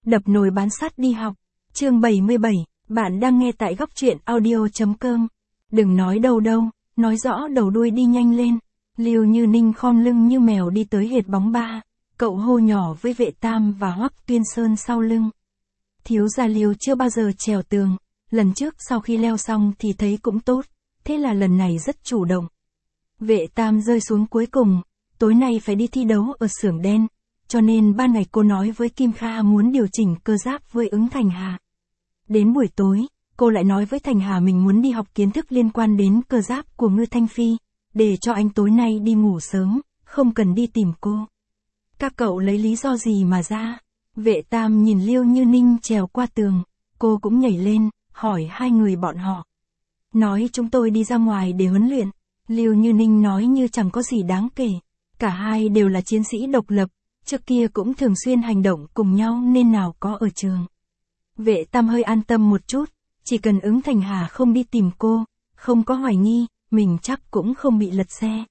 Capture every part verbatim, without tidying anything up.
Đập nồi bán sắt đi học. Chương bảy mươi bảy, bạn đang nghe tại góc truyện audio.com. Đừng nói đâu đâu, nói rõ đầu đuôi đi nhanh lên. Liêu Như Ninh khom lưng như mèo đi tới hệt bóng ba, cậu hô nhỏ với Vệ Tam và Hoắc Tuyên Sơn sau lưng. Thiếu gia Liêu chưa bao giờ trèo tường, lần trước sau khi leo xong thì thấy cũng tốt, thế là lần này rất chủ động. Vệ Tam rơi xuống cuối cùng, tối nay phải đi thi đấu ở xưởng đen, cho nên ban ngày cô nói với Kim Kha muốn điều chỉnh cơ giáp với ứng Thành Hà. Đến buổi tối, cô lại nói với Thành Hà mình muốn đi học kiến thức liên quan đến cơ giáp của Ngư Thanh Phi, để cho anh tối nay đi ngủ sớm, không cần đi tìm cô. Các cậu lấy lý do gì mà ra? Vệ Tam nhìn Liêu Như Ninh trèo qua tường, cô cũng nhảy lên, hỏi hai người bọn họ. Nói chúng tôi đi ra ngoài để huấn luyện. Liêu Như Ninh nói như chẳng có gì đáng kể. Cả hai đều là chiến sĩ độc lập, trước kia cũng thường xuyên hành động cùng nhau nên nào có ở trường. Vệ Tam hơi an tâm một chút, chỉ cần ứng Thành Hà không đi tìm cô, không có hoài nghi, mình chắc cũng không bị lật xe.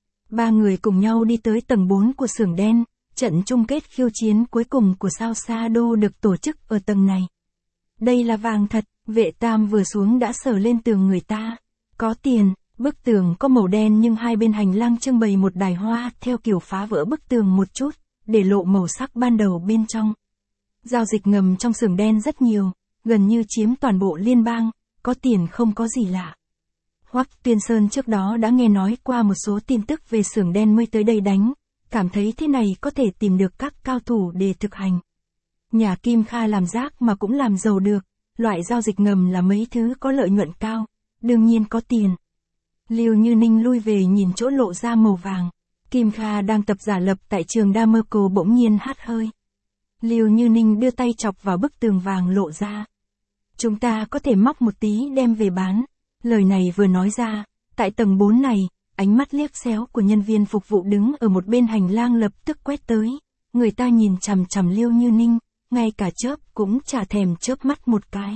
Ba người cùng nhau đi tới tầng bốn của xưởng đen, trận chung kết khiêu chiến cuối cùng của sao Sa Đô được tổ chức ở tầng này. Đây là vàng thật, Vệ Tam vừa xuống đã sờ lên tường người ta. Có tiền, bức tường có màu đen nhưng hai bên hành lang trưng bày một đài hoa theo kiểu phá vỡ bức tường một chút, để lộ màu sắc ban đầu bên trong. Giao dịch ngầm trong xưởng đen rất nhiều, gần như chiếm toàn bộ liên bang, có tiền không có gì lạ. Hoắc Tuyên Sơn trước đó đã nghe nói qua một số tin tức về xưởng đen mới tới đây đánh, cảm thấy thế này có thể tìm được các cao thủ để thực hành. Nhà Kim Kha làm rác mà cũng làm giàu được, loại giao dịch ngầm là mấy thứ có lợi nhuận cao, đương nhiên có tiền. Liêu Như Ninh lui về nhìn chỗ lộ ra màu vàng. Kim Kha đang tập giả lập tại trường Damerco bỗng nhiên hắt hơi. Liêu Như Ninh đưa tay chọc vào bức tường vàng lộ ra. Chúng ta có thể móc một tí đem về bán. Lời này vừa nói ra, tại tầng bốn này, ánh mắt liếc xéo của nhân viên phục vụ đứng ở một bên hành lang lập tức quét tới. Người ta nhìn chằm chằm Liêu Như Ninh, ngay cả chớp cũng chả thèm chớp mắt một cái.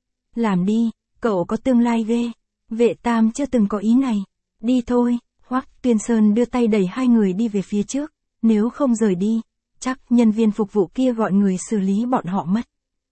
Làm đi, cậu có tương lai ghê. Vệ Tam chưa từng có ý này. Đi thôi. Hoắc Tuyên Sơn đưa tay đẩy hai người đi về phía trước, nếu không rời đi, chắc nhân viên phục vụ kia gọi người xử lý bọn họ mất.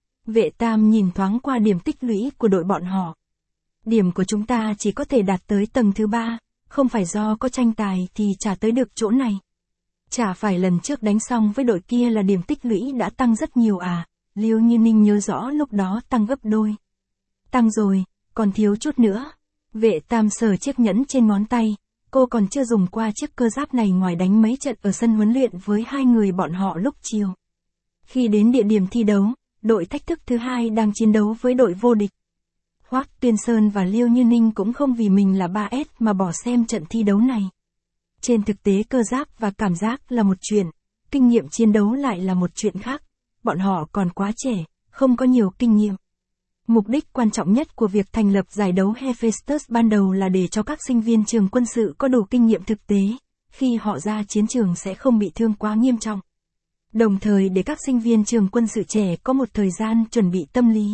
Vệ Tam nhìn thoáng qua điểm tích lũy của đội bọn họ. Điểm của chúng ta chỉ có thể đạt tới tầng thứ ba, không phải do có tranh tài thì chả tới được chỗ này. Chả phải lần trước đánh xong với đội kia là điểm tích lũy đã tăng rất nhiều à? Liêu Như Ninh nhớ rõ lúc đó tăng gấp đôi. Tăng rồi, còn thiếu chút nữa. Vệ Tam sờ chiếc nhẫn trên ngón tay. Cô còn chưa dùng qua chiếc cơ giáp này ngoài đánh mấy trận ở sân huấn luyện với hai người bọn họ lúc chiều. Khi đến địa điểm thi đấu, đội thách thức thứ hai đang chiến đấu với đội vô địch. Hoắc Tuyên Sơn và Liêu Như Ninh cũng không vì mình là ba S mà bỏ xem trận thi đấu này. Trên thực tế cơ giáp và cảm giác là một chuyện, kinh nghiệm chiến đấu lại là một chuyện khác. Bọn họ còn quá trẻ, không có nhiều kinh nghiệm. Mục đích quan trọng nhất của việc thành lập giải đấu Hephaestus ban đầu là để cho các sinh viên trường quân sự có đủ kinh nghiệm thực tế, khi họ ra chiến trường sẽ không bị thương quá nghiêm trọng. Đồng thời để các sinh viên trường quân sự trẻ có một thời gian chuẩn bị tâm lý.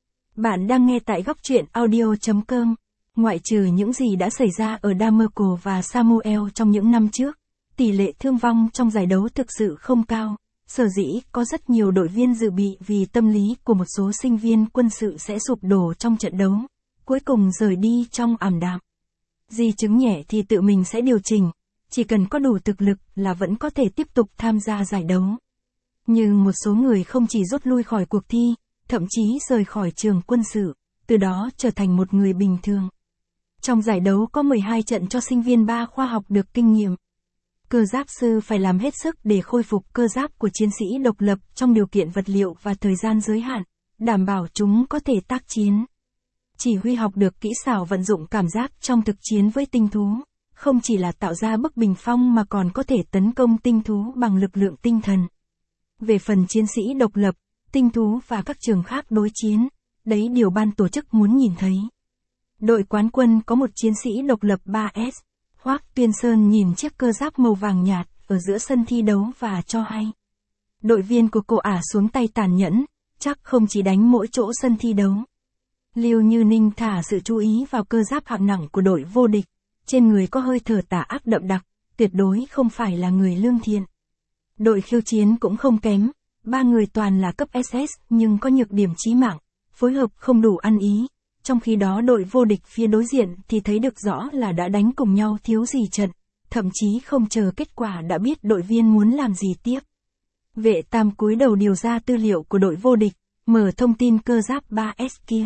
Bạn đang nghe tại góc truyện audio.com. Ngoại trừ những gì đã xảy ra ở Damerco và Samuel trong những năm trước, tỷ lệ thương vong trong giải đấu thực sự không cao. Sở dĩ có rất nhiều đội viên dự bị vì tâm lý của một số sinh viên quân sự sẽ sụp đổ trong trận đấu, cuối cùng rời đi trong ảm đạm. Di chứng nhẹ thì tự mình sẽ điều chỉnh, chỉ cần có đủ thực lực là vẫn có thể tiếp tục tham gia giải đấu. Nhưng một số người không chỉ rút lui khỏi cuộc thi, thậm chí rời khỏi trường quân sự, từ đó trở thành một người bình thường. Trong giải đấu có mười hai trận cho sinh viên ba khoa học được kinh nghiệm. Cơ giáp sư phải làm hết sức để khôi phục cơ giáp của chiến sĩ độc lập trong điều kiện vật liệu và thời gian giới hạn, đảm bảo chúng có thể tác chiến. Chỉ huy học được kỹ xảo vận dụng cảm giác trong thực chiến với tinh thú, không chỉ là tạo ra bức bình phong mà còn có thể tấn công tinh thú bằng lực lượng tinh thần. Về phần chiến sĩ độc lập, tinh thú và các trường khác đối chiến, đấy điều ban tổ chức muốn nhìn thấy. Đội quán quân có một chiến sĩ độc lập ba S. Hoắc Tuyên Sơn nhìn chiếc cơ giáp màu vàng nhạt ở giữa sân thi đấu và cho hay. Đội viên của cô ả xuống tay tàn nhẫn, chắc không chỉ đánh mỗi chỗ sân thi đấu. Liêu Như Ninh thả sự chú ý vào cơ giáp hạng nặng của đội vô địch, trên người có hơi thở tà ác đậm đặc, tuyệt đối không phải là người lương thiện. Đội khiêu chiến cũng không kém, Ba người toàn là cấp ét ét nhưng có nhược điểm chí mạng, phối hợp không đủ ăn ý. Trong khi đó đội vô địch phía đối diện thì thấy được rõ là đã đánh cùng nhau thiếu gì trận, thậm chí không chờ kết quả đã biết đội viên muốn làm gì tiếp. Vệ Tam cúi đầu điều ra tư liệu của đội vô địch, mở thông tin cơ giáp ba S kia.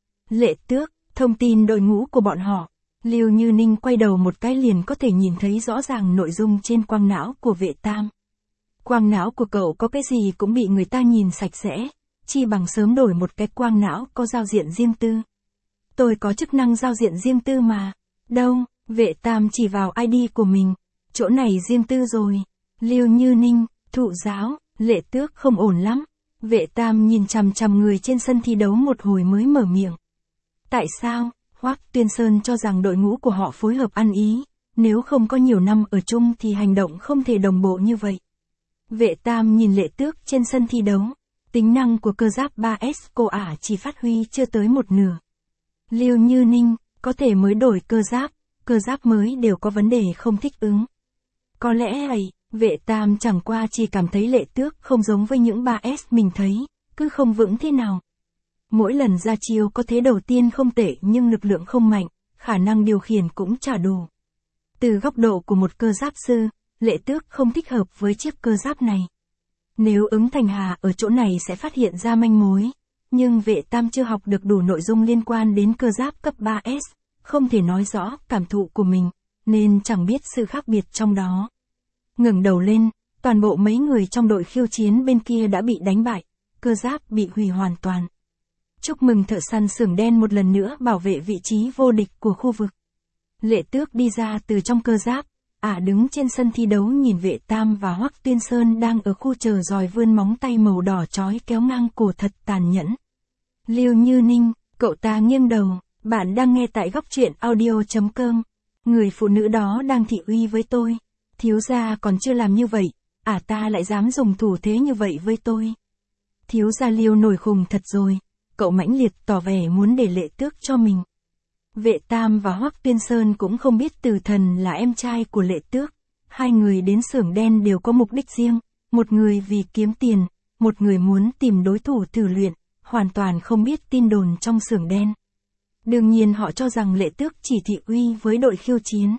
Lệ Tước, thông tin đội ngũ của bọn họ. Lưu Như Ninh quay đầu một cái liền có thể nhìn thấy rõ ràng nội dung trên quang não của Vệ Tam. Quang não của cậu có cái gì cũng bị người ta nhìn sạch sẽ, chi bằng sớm đổi một cái quang não có giao diện riêng tư. Tôi có chức năng giao diện riêng tư mà. Đâu, Vệ Tam chỉ vào i đê của mình. Chỗ này riêng tư rồi. Lưu Như Ninh, thụ giáo, Lệ Tước không ổn lắm. Vệ Tam nhìn chằm chằm người trên sân thi đấu một hồi mới mở miệng. Tại sao? Hoắc Tuyên Sơn cho rằng đội ngũ của họ phối hợp ăn ý, nếu không có nhiều năm ở chung thì hành động không thể đồng bộ như vậy. Vệ Tam nhìn Lệ Tước trên sân thi đấu, tính năng của cơ giáp ba S cô ả chỉ phát huy chưa tới một nửa. Lưu Như Ninh, có thể mới đổi cơ giáp, cơ giáp mới đều có vấn đề không thích ứng. Có lẽ ấy, Vệ Tam chẳng qua chỉ cảm thấy Lệ Tước không giống với những ba S mình thấy, cứ không vững thế nào. Mỗi lần ra chiêu có thế đầu tiên không tệ nhưng lực lượng không mạnh, khả năng điều khiển cũng chả đủ. Từ góc độ của một cơ giáp sư, Lệ Tước không thích hợp với chiếc cơ giáp này. Nếu ứng Thành Hà ở chỗ này sẽ phát hiện ra manh mối, nhưng Vệ Tam chưa học được đủ nội dung liên quan đến cơ giáp cấp ba S, không thể nói rõ cảm thụ của mình, nên chẳng biết sự khác biệt trong đó. Ngẩng đầu lên, toàn bộ mấy người trong đội khiêu chiến bên kia đã bị đánh bại, cơ giáp bị hủy hoàn toàn. Chúc mừng thợ săn xưởng đen một lần nữa bảo vệ vị trí vô địch của khu vực. Lệ Tước đi ra từ trong cơ giáp, ả à đứng trên sân thi đấu nhìn Vệ Tam và Hoắc Tuyên Sơn đang ở khu chờ dòi vươn móng tay màu đỏ chói kéo ngang cổ thật tàn nhẫn. Lưu Như Ninh, cậu ta nghiêng đầu, bạn đang nghe tại góc truyện audio chấm com. Người phụ nữ đó đang thị uy với tôi. Thiếu gia còn chưa làm như vậy, ả à ta lại dám dùng thủ thế như vậy với tôi. Thiếu gia Lưu nổi khùng thật rồi. Cậu mãnh liệt tỏ vẻ muốn để Lệ Tước cho mình. Vệ Tam và Hoắc Tuyên Sơn cũng không biết Từ Thần là em trai của Lệ Tước. Hai người đến xưởng đen đều có mục đích riêng, một người vì kiếm tiền, một người muốn tìm đối thủ thử luyện, hoàn toàn không biết tin đồn trong xưởng đen. Đương nhiên họ cho rằng Lệ Tước chỉ thị uy với đội khiêu chiến.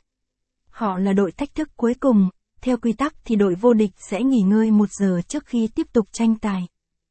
Họ là đội thách thức cuối cùng, theo quy tắc thì đội vô địch sẽ nghỉ ngơi một giờ trước khi tiếp tục tranh tài.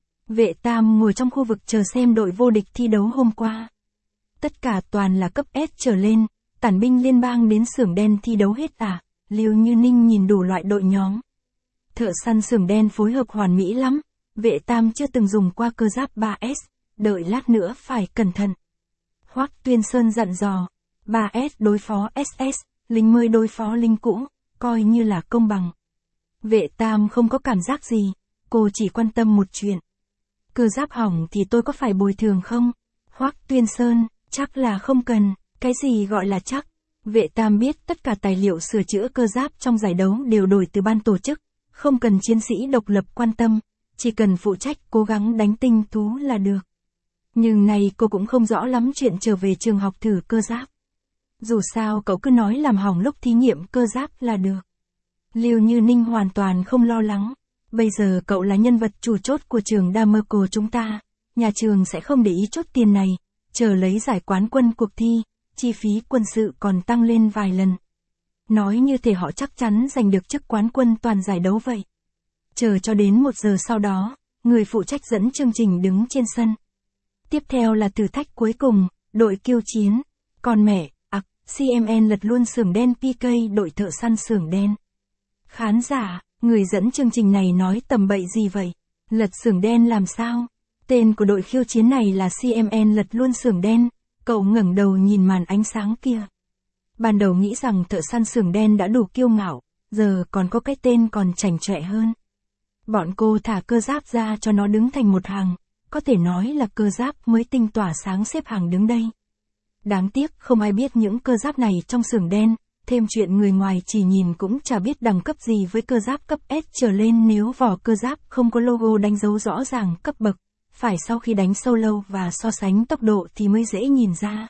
Vệ Tam ngồi trong khu vực chờ xem đội vô địch thi đấu hôm qua. Tất cả toàn là cấp S trở lên, tản binh liên bang đến xưởng đen thi đấu hết à, Lưu Như Ninh nhìn đủ loại đội nhóm. Thợ săn xưởng đen phối hợp hoàn mỹ lắm, Vệ Tam chưa từng dùng qua cơ giáp ba S, đợi lát nữa phải cẩn thận. Hoắc Tuyên Sơn dặn dò, ba S đối phó ét ét, lính mới đối phó lính cũ, coi như là công bằng. Vệ Tam không có cảm giác gì, cô chỉ quan tâm một chuyện. Cơ giáp hỏng thì tôi có phải bồi thường không? Hoắc Tuyên Sơn, chắc là không cần, cái gì gọi là chắc? Vệ Tam biết tất cả tài liệu sửa chữa cơ giáp trong giải đấu đều đổi từ ban tổ chức, không cần chiến sĩ độc lập quan tâm, chỉ cần phụ trách cố gắng đánh tinh tú là được. Nhưng này cô cũng không rõ lắm chuyện trở về trường học thử cơ giáp. Dù sao cậu cứ nói làm hỏng lúc thí nghiệm cơ giáp là được. Lưu Như Ninh hoàn toàn không lo lắng. Bây giờ cậu là nhân vật chủ chốt của trường Damerco chúng ta, nhà trường sẽ không để ý chốt tiền này, chờ lấy giải quán quân cuộc thi, chi phí quân sự còn tăng lên vài lần. Nói như thể họ chắc chắn giành được chức quán quân toàn giải đấu vậy. Chờ cho đến một giờ sau đó, người phụ trách dẫn chương trình đứng trên sân. Tiếp theo là thử thách cuối cùng, đội kiêu chiến. Còn mẹ, ặc, xê em en lật luôn xưởng đen pê ca đội thợ săn xưởng đen. Khán giả, người dẫn chương trình này nói tầm bậy gì vậy? Lật xưởng đen làm sao? Tên của đội khiêu chiến này là xê em en lật luôn xưởng đen. Cậu ngẩng đầu nhìn màn ánh sáng kia. Ban đầu nghĩ rằng thợ săn xưởng đen đã đủ kiêu ngạo, giờ còn có cái tên còn chảnh chọe hơn. Bọn cô thả cơ giáp ra cho nó đứng thành một hàng, có thể nói là cơ giáp mới tinh tỏa sáng xếp hàng đứng đây. Đáng tiếc không ai biết những cơ giáp này trong xưởng đen, thêm chuyện người ngoài chỉ nhìn cũng chả biết đẳng cấp gì với cơ giáp cấp S trở lên nếu vỏ cơ giáp không có logo đánh dấu rõ ràng cấp bậc, phải sau khi đánh solo và so sánh tốc độ thì mới dễ nhìn ra.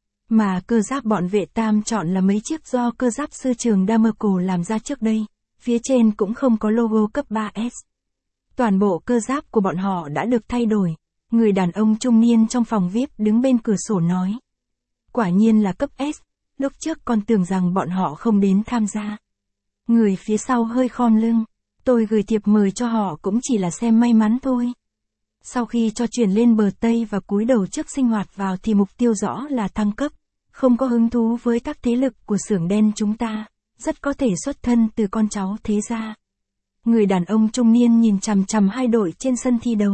Mà cơ giáp bọn Vệ Tam chọn là mấy chiếc do cơ giáp sư trường Damerco làm ra trước đây, phía trên cũng không có logo cấp ba S. Toàn bộ cơ giáp của bọn họ đã được thay đổi. Người đàn ông trung niên trong phòng vi ai pi đứng bên cửa sổ nói. Quả nhiên là cấp S, lúc trước con tưởng rằng bọn họ không đến tham gia. Người phía sau hơi khom lưng. Tôi gửi thiệp mời cho họ cũng chỉ là xem may mắn thôi. Sau khi cho chuyển lên bờ Tây và cúi đầu trước sinh hoạt vào thì mục tiêu rõ là thăng cấp. Không có hứng thú với các thế lực của xưởng đen chúng ta. Rất có thể xuất thân từ con cháu thế gia. Người đàn ông trung niên nhìn chằm chằm hai đội trên sân thi đấu.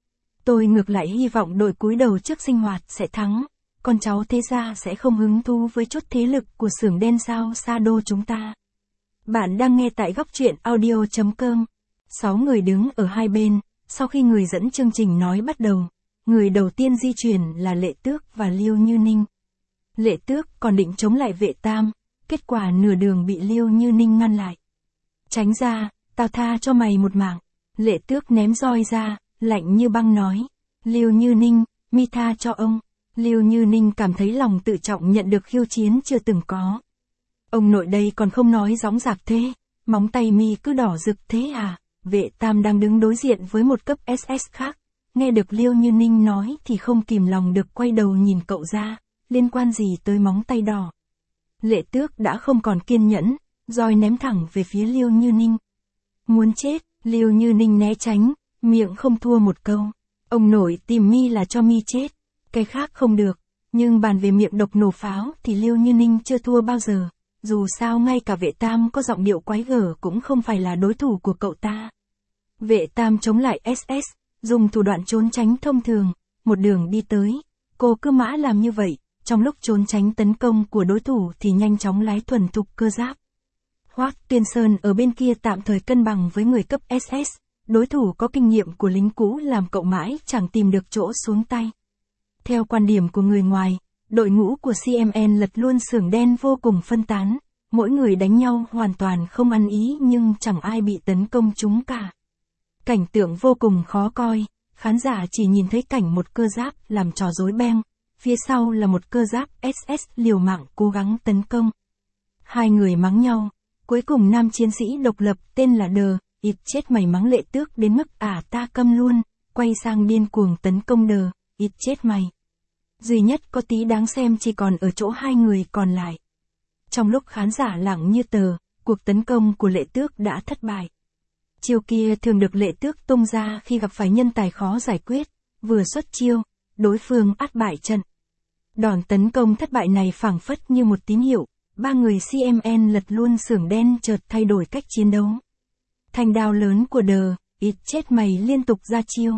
Tôi ngược lại hy vọng đội cúi đầu trước sinh hoạt sẽ thắng. Con cháu thế gia sẽ không hứng thú với chút thế lực của xưởng đen sao xa đô chúng ta. Bạn đang nghe tại góc truyện audio chấm com. Sáu người đứng ở hai bên, sau khi người dẫn chương trình nói bắt đầu. Người đầu tiên di chuyển là Lệ Tước và Liêu Như Ninh. Lệ Tước còn định chống lại Vệ Tam, kết quả nửa đường bị Liêu Như Ninh ngăn lại. Tránh ra, tao tha cho mày một mạng. Lệ Tước ném roi ra, lạnh như băng nói. Liêu Như Ninh, mi tha cho ông. Liêu Như Ninh cảm thấy lòng tự trọng nhận được khiêu chiến chưa từng có. Ông nội đây còn không nói gióng giạc thế, móng tay mi cứ đỏ rực thế à? Vệ Tam đang đứng đối diện với một cấp ét ét khác, nghe được Liêu Như Ninh nói thì không kìm lòng được quay đầu nhìn cậu ra, liên quan gì tới móng tay đỏ. Lệ Tước đã không còn kiên nhẫn, roi ném thẳng về phía Liêu Như Ninh. Muốn chết, Liêu Như Ninh né tránh, miệng không thua một câu. Ông nội tìm mi là cho mi chết, cái khác không được, nhưng bàn về miệng độc nổ pháo thì Liêu Như Ninh chưa thua bao giờ. Dù sao ngay cả Vệ Tam có giọng điệu quái gở cũng không phải là đối thủ của cậu ta. Vệ Tam chống lại ét ét, dùng thủ đoạn trốn tránh thông thường, một đường đi tới. Cô cứ mã làm như vậy, trong lúc trốn tránh tấn công của đối thủ thì nhanh chóng lái thuần thục cơ giáp. Hoắc Tuyên Sơn ở bên kia tạm thời cân bằng với người cấp ét ét, đối thủ có kinh nghiệm của lính cũ làm cậu mãi chẳng tìm được chỗ xuống tay. Theo quan điểm của người ngoài, đội ngũ của xê em en lật luôn xưởng đen vô cùng phân tán, mỗi người đánh nhau hoàn toàn không ăn ý nhưng chẳng ai bị tấn công chúng cả. Cảnh tượng vô cùng khó coi, khán giả chỉ nhìn thấy cảnh một cơ giáp làm trò rối beng, phía sau là một cơ giáp ét ét liều mạng cố gắng tấn công. Hai người mắng nhau, cuối cùng nam chiến sĩ độc lập tên là Đờ, ít chết mày mắng Lệ Tước đến mức à ta câm luôn, quay sang điên cuồng tấn công Đờ, ít chết mày. Duy nhất có tí đáng xem chỉ còn ở chỗ hai người còn lại. Trong lúc khán giả lặng như tờ, cuộc tấn công của Lệ Tước đã thất bại. Chiêu kia thường được Lệ Tước tung ra khi gặp phải nhân tài khó giải quyết, vừa xuất chiêu, đối phương át bại trận. Đòn tấn công thất bại này phảng phất như một tín hiệu, ba người xê em en lật luôn xưởng đen chợt thay đổi cách chiến đấu. Thanh đao lớn của Đờ, ít chết mày liên tục ra chiêu.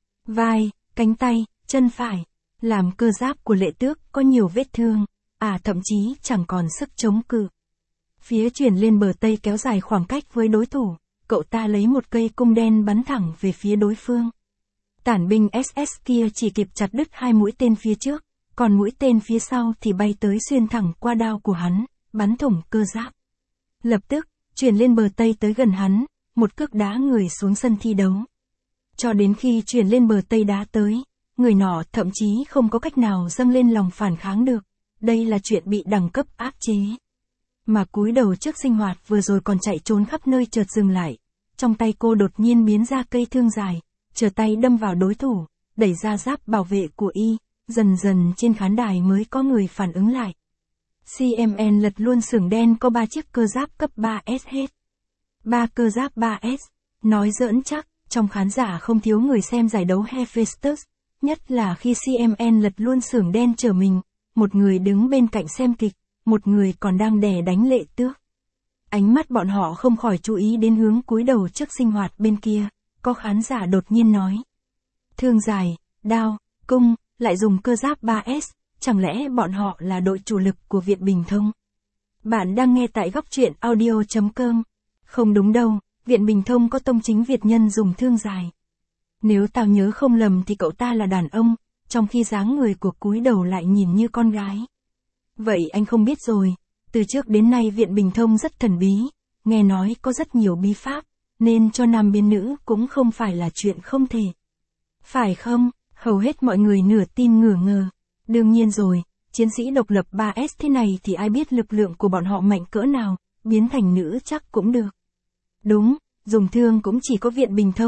Vai, cánh tay, chân phải, làm cơ giáp của Lệ Tước có nhiều vết thương, à thậm chí chẳng còn sức chống cự. Phía chuyển lên bờ Tây kéo dài khoảng cách với đối thủ, cậu ta lấy một cây cung đen bắn thẳng về phía đối phương. Tản binh ét ét kia chỉ kịp chặt đứt hai mũi tên phía trước, còn mũi tên phía sau thì bay tới xuyên thẳng qua đao của hắn, bắn thủng cơ giáp. Lập tức, chuyển lên bờ Tây tới gần hắn, một cước đá người xuống sân thi đấu. Cho đến khi chuyển lên bờ Tây đá tới, người nọ thậm chí không có cách nào dâng lên lòng phản kháng được, đây là chuyện bị đẳng cấp áp chế. Mà cúi đầu trước sinh hoạt vừa rồi còn chạy trốn khắp nơi chợt dừng lại, trong tay cô đột nhiên biến ra cây thương dài, trở tay đâm vào đối thủ, đẩy ra giáp bảo vệ của y, dần dần trên khán đài mới có người phản ứng lại. xê em en lật luôn xưởng đen có ba chiếc cơ giáp cấp ba S hết. Ba cơ giáp ba S, nói giỡn chắc, trong khán giả không thiếu người xem giải đấu Hephaestus, nhất là khi xê em en lật luôn xưởng đen trở mình, một người đứng bên cạnh xem kịch, một người còn đang đè đánh Lệ Tước. Ánh mắt bọn họ không khỏi chú ý đến hướng cúi đầu trước sinh hoạt bên kia, có khán giả đột nhiên nói. Thương dài, đao, cung, lại dùng cơ giáp ba S, chẳng lẽ bọn họ là đội chủ lực của Viện Bình Thông? Bạn đang nghe tại góc truyện audio chấm com. Không đúng đâu, Viện Bình Thông có tông chính Việt nhân dùng thương dài. Nếu tao nhớ không lầm thì cậu ta là đàn ông, trong khi dáng người của cúi đầu lại nhìn như con gái. Vậy anh không biết rồi, từ trước đến nay Viện Bình Thông rất thần bí, nghe nói có rất nhiều bí pháp, nên cho nam biến nữ cũng không phải là chuyện không thể. Phải không? Hầu hết mọi người nửa tin nửa ngờ. Đương nhiên rồi, chiến sĩ độc lập ba S thế này thì ai biết lực lượng của bọn họ mạnh cỡ nào, biến thành nữ chắc cũng được. Đúng, dùng thương cũng chỉ có Viện Bình Thông,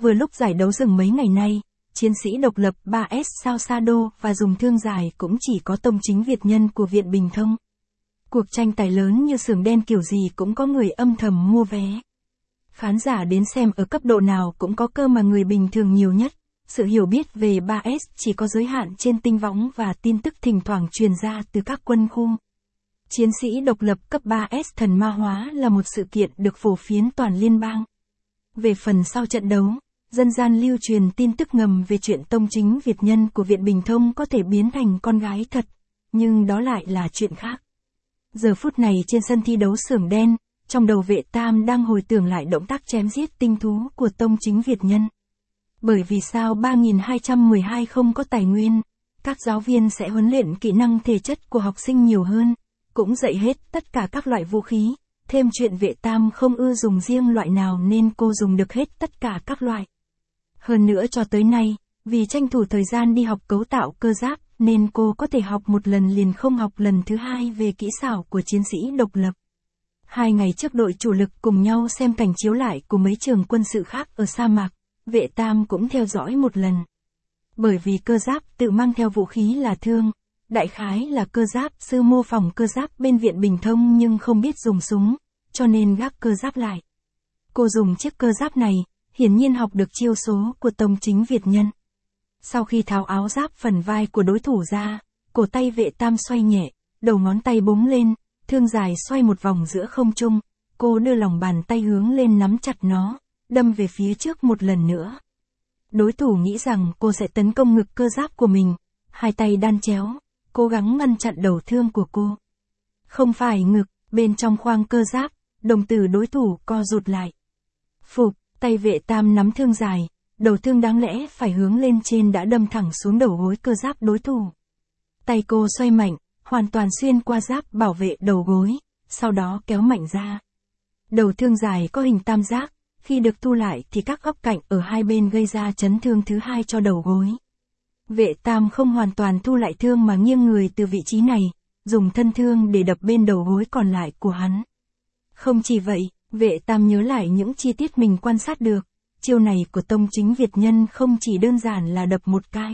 vừa lúc giải đấu dừng mấy ngày nay, chiến sĩ độc lập ba S sao sa đô và dùng thương dài cũng chỉ có Tông Chính Việt Nhân của Viện Bình Thông. Cuộc tranh tài lớn như sườn đen kiểu gì cũng có người âm thầm mua vé. Khán giả đến xem ở cấp độ nào cũng có, cơ mà người bình thường nhiều nhất. Sự hiểu biết về ba S chỉ có giới hạn trên tinh võng và tin tức thỉnh thoảng truyền ra từ các quân khu. Chiến sĩ độc lập cấp ba S thần ma hóa là một sự kiện được phổ phiến toàn liên bang. Về phần sau trận đấu, dân gian lưu truyền tin tức ngầm về chuyện Tông Chính Việt Nhân của Viện Bình Thông có thể biến thành con gái thật, nhưng đó lại là chuyện khác. Giờ phút này trên sân thi đấu xưởng đen, trong đầu Vệ Tam đang hồi tưởng lại động tác chém giết tinh thú của Tông Chính Việt Nhân. Bởi vì sao ba nghìn hai trăm mười hai không có tài nguyên, các giáo viên sẽ huấn luyện kỹ năng thể chất của học sinh nhiều hơn, cũng dạy hết tất cả các loại vũ khí, thêm chuyện Vệ Tam không ưa dùng riêng loại nào nên cô dùng được hết tất cả các loại. Hơn nữa cho tới nay, vì tranh thủ thời gian đi học cấu tạo cơ giáp nên cô có thể học một lần liền không học lần thứ hai về kỹ xảo của chiến sĩ độc lập. Hai ngày trước đội chủ lực cùng nhau xem cảnh chiếu lại của mấy trường quân sự khác ở sa mạc, Vệ Tam cũng theo dõi một lần. Bởi vì cơ giáp tự mang theo vũ khí là thương, đại khái là cơ giáp sư mô phỏng cơ giáp bên Viện Bình Thông nhưng không biết dùng súng, cho nên gác cơ giáp lại. Cô dùng chiếc cơ giáp này, hiển nhiên học được chiêu số của Tông Chính Việt Nhân. Sau khi tháo áo giáp phần vai của đối thủ ra, cổ tay Vệ Tam xoay nhẹ, đầu ngón tay búng lên, thương dài xoay một vòng giữa không trung, cô đưa lòng bàn tay hướng lên nắm chặt nó, đâm về phía trước một lần nữa. Đối thủ nghĩ rằng cô sẽ tấn công ngực cơ giáp của mình, hai tay đan chéo, cố gắng ngăn chặn đầu thương của cô. Không phải ngực, bên trong khoang cơ giáp, đồng tử đối thủ co rụt lại. Phục, tay Vệ Tam nắm thương dài, đầu thương đáng lẽ phải hướng lên trên đã đâm thẳng xuống đầu gối cơ giáp đối thủ. Tay cô xoay mạnh, hoàn toàn xuyên qua giáp bảo vệ đầu gối, sau đó kéo mạnh ra. Đầu thương dài có hình tam giác, khi được thu lại thì các góc cạnh ở hai bên gây ra chấn thương thứ hai cho đầu gối. Vệ Tam không hoàn toàn thu lại thương mà nghiêng người từ vị trí này, dùng thân thương để đập bên đầu gối còn lại của hắn. Không chỉ vậy, Vệ Tam nhớ lại những chi tiết mình quan sát được, chiêu này của Tông Chính Việt Nhân không chỉ đơn giản là đập một cái.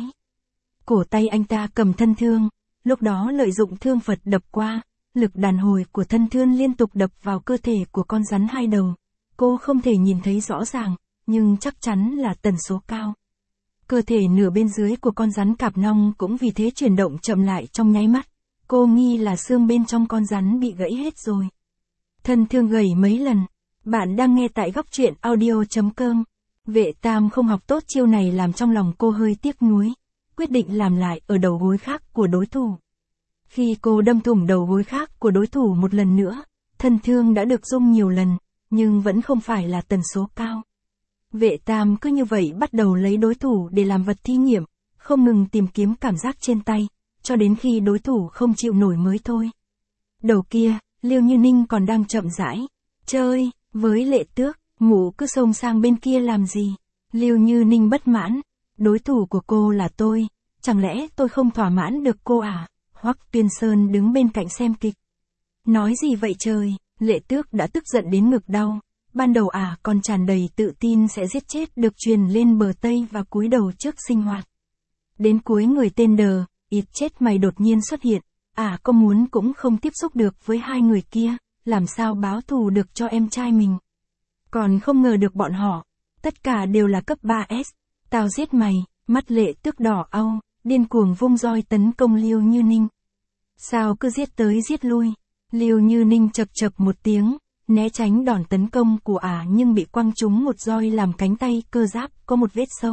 Cổ tay anh ta cầm thân thương, lúc đó lợi dụng thương Phật đập qua, lực đàn hồi của thân thương liên tục đập vào cơ thể của con rắn hai đầu. Cô không thể nhìn thấy rõ ràng, nhưng chắc chắn là tần số cao. Cơ thể nửa bên dưới của con rắn cạp nong cũng vì thế chuyển động chậm lại trong nháy mắt. Cô nghi là xương bên trong con rắn bị gãy hết rồi. Thân thương gầy mấy lần. Bạn đang nghe tại góc truyện audio chấm com. Vệ Tam không học tốt chiêu này làm trong lòng cô hơi tiếc nuối, quyết định làm lại ở đầu gối khác của đối thủ. Khi cô đâm thủng đầu gối khác của đối thủ một lần nữa, thân thương đã được rung nhiều lần, nhưng vẫn không phải là tần số cao. Vệ Tam cứ như vậy bắt đầu lấy đối thủ để làm vật thí nghiệm, không ngừng tìm kiếm cảm giác trên tay, cho đến khi đối thủ không chịu nổi mới thôi. Đầu kia, Liêu Như Ninh còn đang chậm rãi chơi với Lệ Tước, mụ cứ xông sang bên kia làm gì? Liêu Như Ninh bất mãn, đối thủ của cô là tôi, chẳng lẽ tôi không thỏa mãn được cô à? Hoắc Tuyên Sơn đứng bên cạnh xem kịch. Nói gì vậy trời? Lệ Tước đã tức giận đến ngực đau. Ban đầu à còn tràn đầy tự tin sẽ giết chết được truyền lên bờ Tây và cúi đầu trước sinh hoạt. Đến cuối người tên đờ, ít chết mày đột nhiên xuất hiện. À có muốn cũng không tiếp xúc được với hai người kia, làm sao báo thù được cho em trai mình. Còn không ngờ được bọn họ, tất cả đều là cấp ba S. Tao giết mày, mắt Lệ Tước đỏ au, điên cuồng vung roi tấn công Liêu Như Ninh. Sao cứ giết tới giết lui? Liêu Như Ninh chập chập một tiếng, né tránh đòn tấn công của ả nhưng bị quăng trúng một roi làm cánh tay cơ giáp có một vết sâu.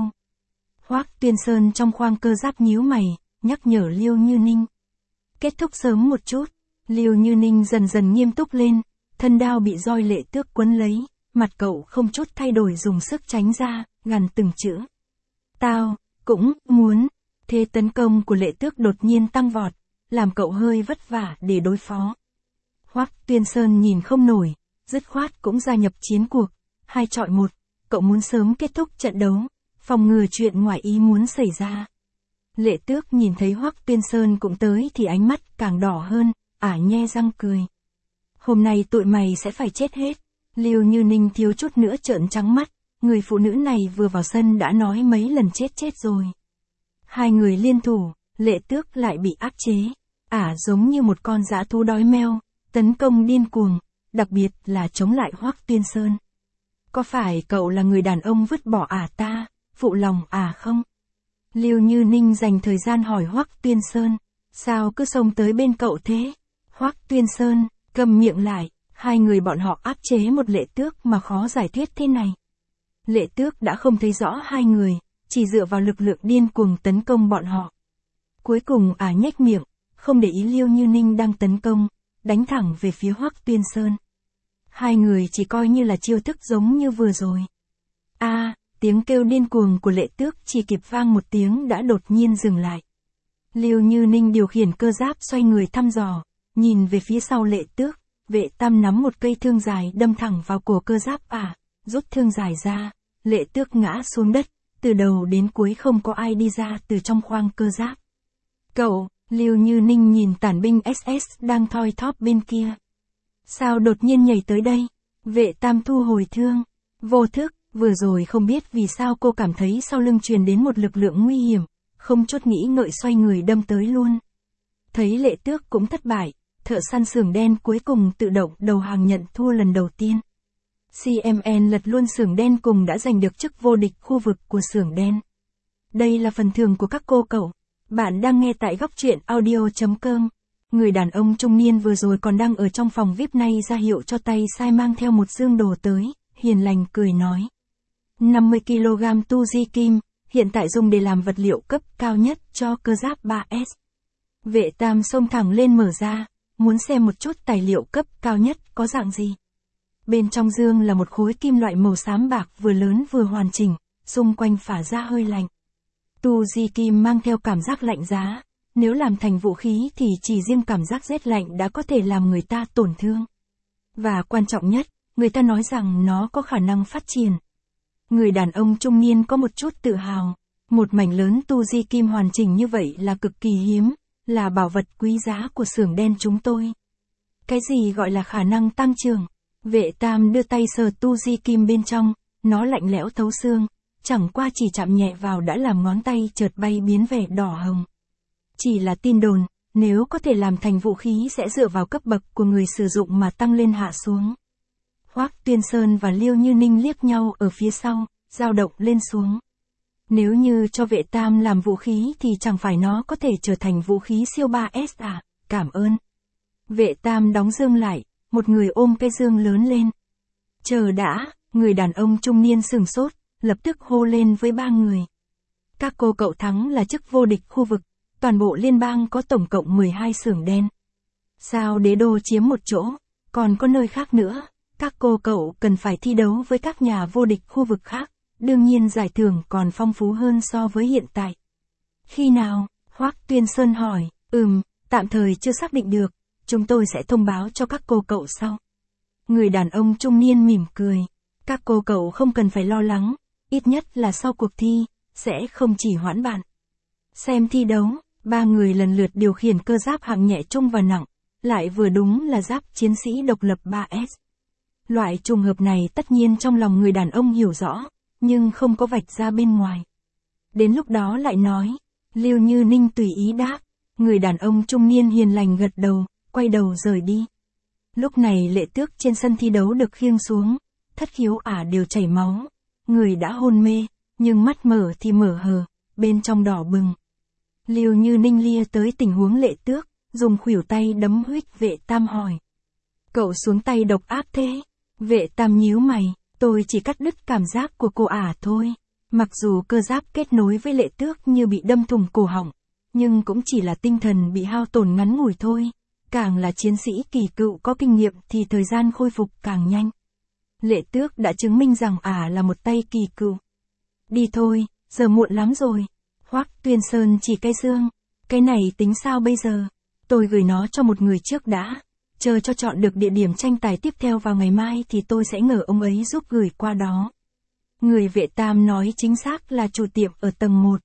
Hoắc Tuyên Sơn trong khoang cơ giáp nhíu mày, nhắc nhở Liêu Như Ninh. Kết thúc sớm một chút. Liêu Như Ninh dần dần nghiêm túc lên, thân đao bị roi Lệ Tước quấn lấy, mặt cậu không chút thay đổi dùng sức tránh ra, gằn từng chữ. Tao, cũng, muốn. Thế tấn công của Lệ Tước đột nhiên tăng vọt, làm cậu hơi vất vả để đối phó. Hoắc Tuyên Sơn nhìn không nổi, dứt khoát cũng gia nhập chiến cuộc, hai chọi một, cậu muốn sớm kết thúc trận đấu, phòng ngừa chuyện ngoài ý muốn xảy ra. Lệ Tước nhìn thấy Hoắc Tuyên Sơn cũng tới thì ánh mắt càng đỏ hơn, ả nhe răng cười. Hôm nay tụi mày sẽ phải chết hết. Liêu Như Ninh thiếu chút nữa trợn trắng mắt, người phụ nữ này vừa vào sân đã nói mấy lần chết chết rồi. Hai người liên thủ, Lệ Tước lại bị áp chế. Ả giống như một con dã thú đói meo, tấn công điên cuồng, đặc biệt là chống lại Hoắc Tuyên Sơn. Có phải cậu là người đàn ông vứt bỏ ả ta, phụ lòng ả không? Lưu Như Ninh dành thời gian hỏi Hoắc Tuyên Sơn, sao cứ xông tới bên cậu thế? Hoắc Tuyên Sơn, cầm miệng lại, hai người bọn họ áp chế một Lệ Tước mà khó giải thuyết thế này. Lệ Tước đã không thấy rõ hai người, chỉ dựa vào lực lượng điên cuồng tấn công bọn họ. Cuối cùng ả nhếch miệng, không để ý Lưu Như Ninh đang tấn công, đánh thẳng về phía Hoắc Tuyên Sơn. Hai người chỉ coi như là chiêu thức giống như vừa rồi. A, à, tiếng kêu điên cuồng của Lệ Tước chỉ kịp vang một tiếng đã đột nhiên dừng lại. Lưu Như Ninh điều khiển cơ giáp xoay người thăm dò, nhìn về phía sau Lệ Tước, Vệ Tam nắm một cây thương dài đâm thẳng vào cổ cơ giáp ả, à, rút thương dài ra, Lệ Tước ngã xuống đất, từ đầu đến cuối không có ai đi ra từ trong khoang cơ giáp. Cậu, Lưu Như Ninh nhìn tản binh ét ét đang thoi thóp bên kia. Sao đột nhiên nhảy tới đây? Vệ Tam thu hồi thương. Vô thức, vừa rồi không biết vì sao cô cảm thấy sau lưng truyền đến một lực lượng nguy hiểm, không chút nghĩ ngợi xoay người đâm tới luôn. Thấy Lệ Tước cũng thất bại, thợ săn xưởng đen cuối cùng tự động đầu hàng nhận thua lần đầu tiên. xê em en lật luôn xưởng đen cùng đã giành được chức vô địch khu vực của xưởng đen. Đây là phần thưởng của các cô cậu. Bạn đang nghe tại góc truyện audio chấm com. Người đàn ông trung niên vừa rồi còn đang ở trong phòng vi ai pi này ra hiệu cho tay sai mang theo một dương đồ tới, hiền lành cười nói. năm mươi ki lô gam tu di kim, hiện tại dùng để làm vật liệu cấp cao nhất cho cơ giáp ba ét. Vệ Tam xông thẳng lên mở ra, muốn xem một chút tài liệu cấp cao nhất có dạng gì. Bên trong dương là một khối kim loại màu xám bạc vừa lớn vừa hoàn chỉnh, xung quanh phả ra hơi lạnh. Tu di kim mang theo cảm giác lạnh giá, nếu làm thành vũ khí thì chỉ riêng cảm giác rét lạnh đã có thể làm người ta tổn thương. Và quan trọng nhất, người ta nói rằng nó có khả năng phát triển. Người đàn ông trung niên có một chút tự hào, một mảnh lớn tu di kim hoàn chỉnh như vậy là cực kỳ hiếm, là bảo vật quý giá của xưởng đen chúng tôi. Cái gì gọi là khả năng tăng trưởng? Vệ Tam đưa tay sờ tu di kim bên trong, nó lạnh lẽo thấu xương, chẳng qua chỉ chạm nhẹ vào đã làm ngón tay chợt bay biến vẻ đỏ hồng. Chỉ là tin đồn, nếu có thể làm thành vũ khí sẽ dựa vào cấp bậc của người sử dụng mà tăng lên hạ xuống. Hoắc Tuyên Sơn và Lưu Như Ninh liếc nhau ở phía sau, dao động lên xuống. Nếu như cho Vệ Tam làm vũ khí thì chẳng phải nó có thể trở thành vũ khí siêu ba ét à, cảm ơn. Vệ Tam đóng dương lại, một người ôm cái dương lớn lên. Chờ đã, người đàn ông trung niên sửng sốt, lập tức hô lên với ba người. Các cô cậu thắng là chức vô địch khu vực, toàn bộ liên bang có tổng cộng mười hai xưởng đen. Sao đế đô chiếm một chỗ, còn có nơi khác nữa, các cô cậu cần phải thi đấu với các nhà vô địch khu vực khác, đương nhiên giải thưởng còn phong phú hơn so với hiện tại. Khi nào? Hoắc Tuyên Sơn hỏi, ừm, tạm thời chưa xác định được, chúng tôi sẽ thông báo cho các cô cậu sau. Người đàn ông trung niên mỉm cười, các cô cậu không cần phải lo lắng, ít nhất là sau cuộc thi, sẽ không chỉ hoãn bạn. Xem thi đấu, ba người lần lượt điều khiển cơ giáp hạng nhẹ trung và nặng, lại vừa đúng là giáp chiến sĩ độc lập ba ét. Loại trùng hợp này tất nhiên trong lòng người đàn ông hiểu rõ, nhưng không có vạch ra bên ngoài. Đến lúc đó lại nói, Lưu Như Ninh tùy ý đáp, người đàn ông trung niên hiền lành gật đầu, quay đầu rời đi. Lúc này Lệ Tước trên sân thi đấu được khiêng xuống, thất khiếu ả đều chảy máu, người đã hôn mê, nhưng mắt mở thì mở hờ, bên trong đỏ bừng. Lưu Như Ninh lia tới tình huống Lệ Tước, dùng khuỷu tay đấm huyết Vệ Tam hỏi. Cậu xuống tay độc ác thế? Vệ Tam nhíu mày, tôi chỉ cắt đứt cảm giác của cô ả thôi. Mặc dù cơ giáp kết nối với Lệ Tước như bị đâm thủng cổ họng, nhưng cũng chỉ là tinh thần bị hao tổn ngắn ngủi thôi. Càng là chiến sĩ kỳ cựu có kinh nghiệm thì thời gian khôi phục càng nhanh. Lệ Tước đã chứng minh rằng ả là một tay kỳ cựu. Đi thôi, giờ muộn lắm rồi. Hoắc Tuyên Sơn chỉ cái dương. Cái này tính sao bây giờ? Tôi gửi nó cho một người trước đã. Chờ cho chọn được địa điểm tranh tài tiếp theo vào ngày mai thì tôi sẽ nhờ ông ấy giúp gửi qua đó. Người Vệ Tam nói chính xác là chủ tiệm ở tầng một.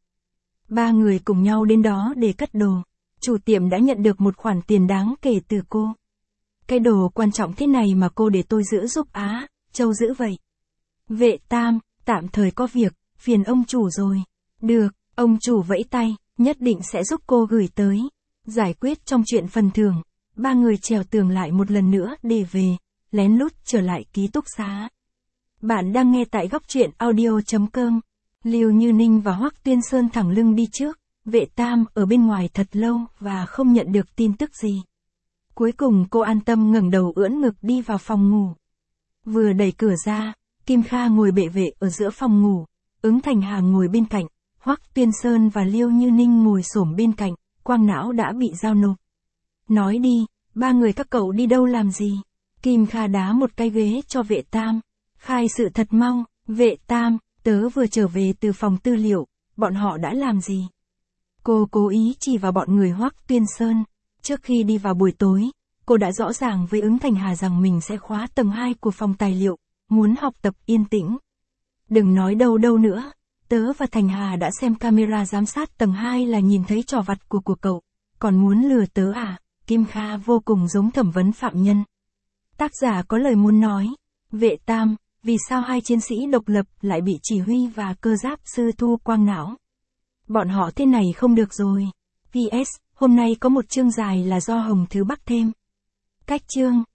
Ba người cùng nhau đến đó để cất đồ. Chủ tiệm đã nhận được một khoản tiền đáng kể từ cô. Cái đồ quan trọng thế này mà cô để tôi giữ giúp á, Châu giữ vậy. Vệ Tam, tạm thời có việc, phiền ông chủ rồi. Được, ông chủ vẫy tay, nhất định sẽ giúp cô gửi tới. Giải quyết trong chuyện phần thưởng, ba người trèo tường lại một lần nữa để về, lén lút trở lại ký túc xá. Bạn đang nghe tại góc truyện audio chấm com. Lưu Như Ninh và Hoắc Tuyên Sơn thẳng lưng đi trước, Vệ Tam ở bên ngoài thật lâu và không nhận được tin tức gì. Cuối cùng cô an tâm ngẩng đầu ưỡn ngực đi vào phòng ngủ. Vừa đẩy cửa ra, Kim Kha ngồi bệ vệ ở giữa phòng ngủ, Ứng Thành Hà ngồi bên cạnh, Hoắc Tuyên Sơn và Lưu Như Ninh ngồi xổm bên cạnh, quang não đã bị giao nộp. Nói đi, ba người các cậu đi đâu làm gì? Kim Kha đá một cái ghế cho Vệ Tam. Khai sự thật mau, Vệ Tam, tớ vừa trở về từ phòng tư liệu, bọn họ đã làm gì? Cô cố ý chỉ vào bọn người Hoắc Tuyên Sơn. Trước khi đi vào buổi tối, cô đã rõ ràng với Ứng Thành Hà rằng mình sẽ khóa tầng hai của phòng tài liệu, muốn học tập yên tĩnh. Đừng nói đâu đâu nữa, tớ và Thành Hà đã xem camera giám sát tầng hai là nhìn thấy trò vặt của của cậu, còn muốn lừa tớ à? Kim Kha vô cùng giống thẩm vấn phạm nhân. Tác giả có lời muốn nói, Vệ Tam, vì sao hai chiến sĩ độc lập lại bị chỉ huy và cơ giáp sư thu quang não? Bọn họ thế này không được rồi. pê ét, hôm nay có một chương dài là do Hồng Thứ Bắc thêm. Cách chương,